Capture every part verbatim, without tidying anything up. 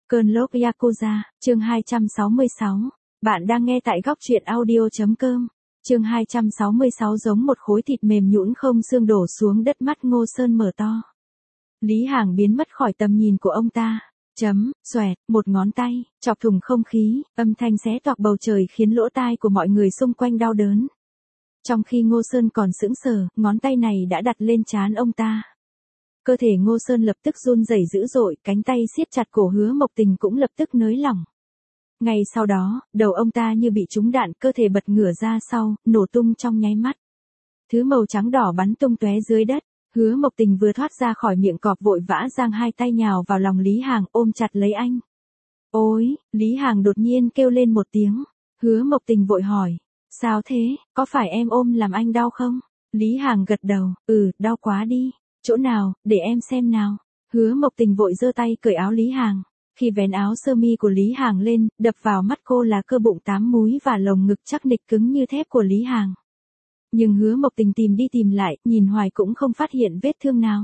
Cơn lốc Yakuza, chương hai trăm sáu mươi sáu. Bạn đang nghe tại góc truyện audio.com. Chương hai trăm sáu mươi sáu giống một khối thịt mềm nhũn không xương đổ xuống đất, mắt Ngô Sơn mở to. Lý Hàng biến mất khỏi tầm nhìn của ông ta. Chấm, xoẹt, một ngón tay, chọc thủng không khí, âm thanh xé toạc bầu trời khiến lỗ tai của mọi người xung quanh đau đớn. Trong khi Ngô Sơn còn sững sờ, ngón tay này đã đặt lên trán ông ta. Cơ thể Ngô Sơn lập tức run rẩy dữ dội, cánh tay siết chặt cổ Hứa Mộc Tình cũng lập tức nới lỏng. Ngay sau đó, đầu ông ta như bị trúng đạn, cơ thể bật ngửa ra sau, nổ tung trong nháy mắt. Thứ màu trắng đỏ bắn tung tóe dưới đất. Hứa Mộc Tình vừa thoát ra khỏi miệng cọp vội vã giang hai tay nhào vào lòng Lý Hàng, ôm chặt lấy anh. Ôi, Lý Hàng đột nhiên kêu lên một tiếng. Hứa Mộc Tình vội hỏi, sao thế, có phải em ôm làm anh đau không? Lý Hàng gật đầu, ừ, đau quá đi. Chỗ nào, để em xem nào. Hứa Mộc Tình vội giơ tay cởi áo Lý Hàng. Khi vén áo sơ mi của Lý Hàng lên, đập vào mắt cô là cơ bụng tám múi và lồng ngực chắc nịch cứng như thép của Lý Hàng. Nhưng Hứa Mộc Tình tìm đi tìm lại, nhìn hoài cũng không phát hiện vết thương nào.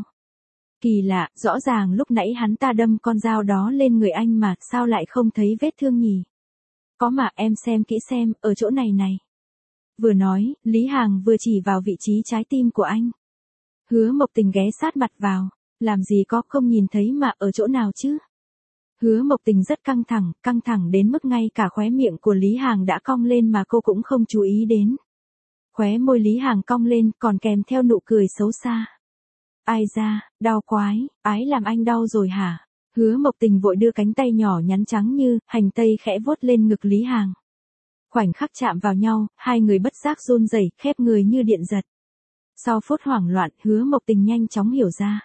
Kỳ lạ, rõ ràng lúc nãy hắn ta đâm con dao đó lên người anh mà, sao lại không thấy vết thương nhỉ? Có mà, em xem kỹ xem, ở chỗ này này. Vừa nói, Lý Hàng vừa chỉ vào vị trí trái tim của anh. Hứa Mộc Tình ghé sát mặt vào, làm gì có, không nhìn thấy mà, ở chỗ nào chứ? Hứa Mộc Tình rất căng thẳng, căng thẳng đến mức ngay cả khóe miệng của Lý Hàng đã cong lên mà cô cũng không chú ý đến. Khóe môi Lý Hàng cong lên, còn kèm theo nụ cười xấu xa. Ai da, đau quái, ái làm anh đau rồi hả? Hứa Mộc Tình vội đưa cánh tay nhỏ nhắn trắng như hành tây khẽ vuốt lên ngực Lý Hàng. Khoảnh khắc chạm vào nhau, hai người bất giác run rẩy, khép người như điện giật. Sau phút hoảng loạn, Hứa Mộc Tình nhanh chóng hiểu ra.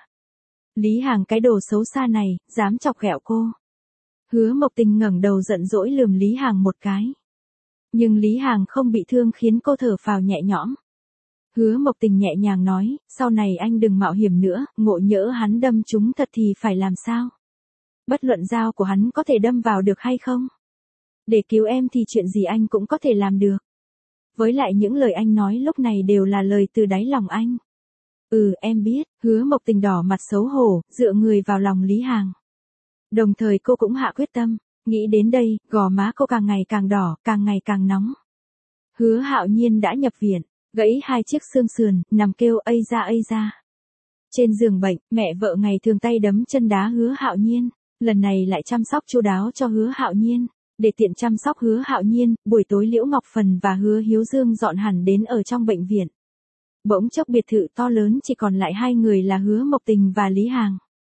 Lý Hàng cái đồ xấu xa này, dám chọc ghẹo cô. Hứa Mộc Tình ngẩng đầu giận dỗi lườm Lý Hàng một cái. Nhưng Lý Hàng không bị thương khiến cô thở phào nhẹ nhõm. Hứa Mộc Tình nhẹ nhàng nói, sau này anh đừng mạo hiểm nữa, ngộ nhỡ hắn đâm trúng thật thì phải làm sao? Bất luận dao của hắn có thể đâm vào được hay không? Để cứu em thì chuyện gì anh cũng có thể làm được. Với lại những lời anh nói lúc này đều là lời từ đáy lòng anh. Ừ, em biết. Hứa Mộc Tình đỏ mặt xấu hổ, dựa người vào lòng Lý Hàng. Đồng thời cô cũng hạ quyết tâm. Nghĩ đến đây, gò má cô càng ngày càng đỏ, càng ngày càng nóng. Hứa Hạo Nhiên đã nhập viện, gãy hai chiếc xương sườn, nằm kêu ây ra ây ra. Trên giường bệnh, mẹ vợ ngày thường tay đấm chân đá Hứa Hạo Nhiên, lần này lại chăm sóc chu đáo cho Hứa Hạo Nhiên. Để tiện chăm sóc Hứa Hạo Nhiên, buổi tối Liễu Ngọc Phần và Hứa Hiếu Dương dọn hẳn đến ở trong bệnh viện. Bỗng chốc biệt thự to lớn chỉ còn lại hai người là Hứa Mộc Tình và Lý Hàng.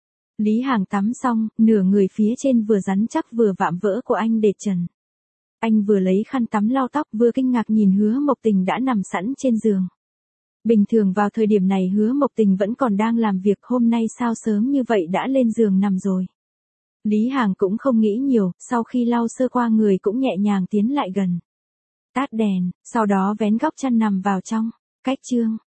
Lý Hàng tắm xong, nửa người phía trên vừa rắn chắc vừa vạm vỡ của anh để trần. Anh vừa lấy khăn tắm lau tóc vừa kinh ngạc nhìn Hứa Mộc Tình đã nằm sẵn trên giường. Bình thường vào thời điểm này Hứa Mộc Tình vẫn còn đang làm việc, hôm nay sao sớm như vậy đã lên giường nằm rồi. Lý Hàng cũng không nghĩ nhiều, sau khi lau sơ qua người cũng nhẹ nhàng tiến lại gần. Tắt đèn, sau đó vén góc chăn nằm vào trong. Cách chương,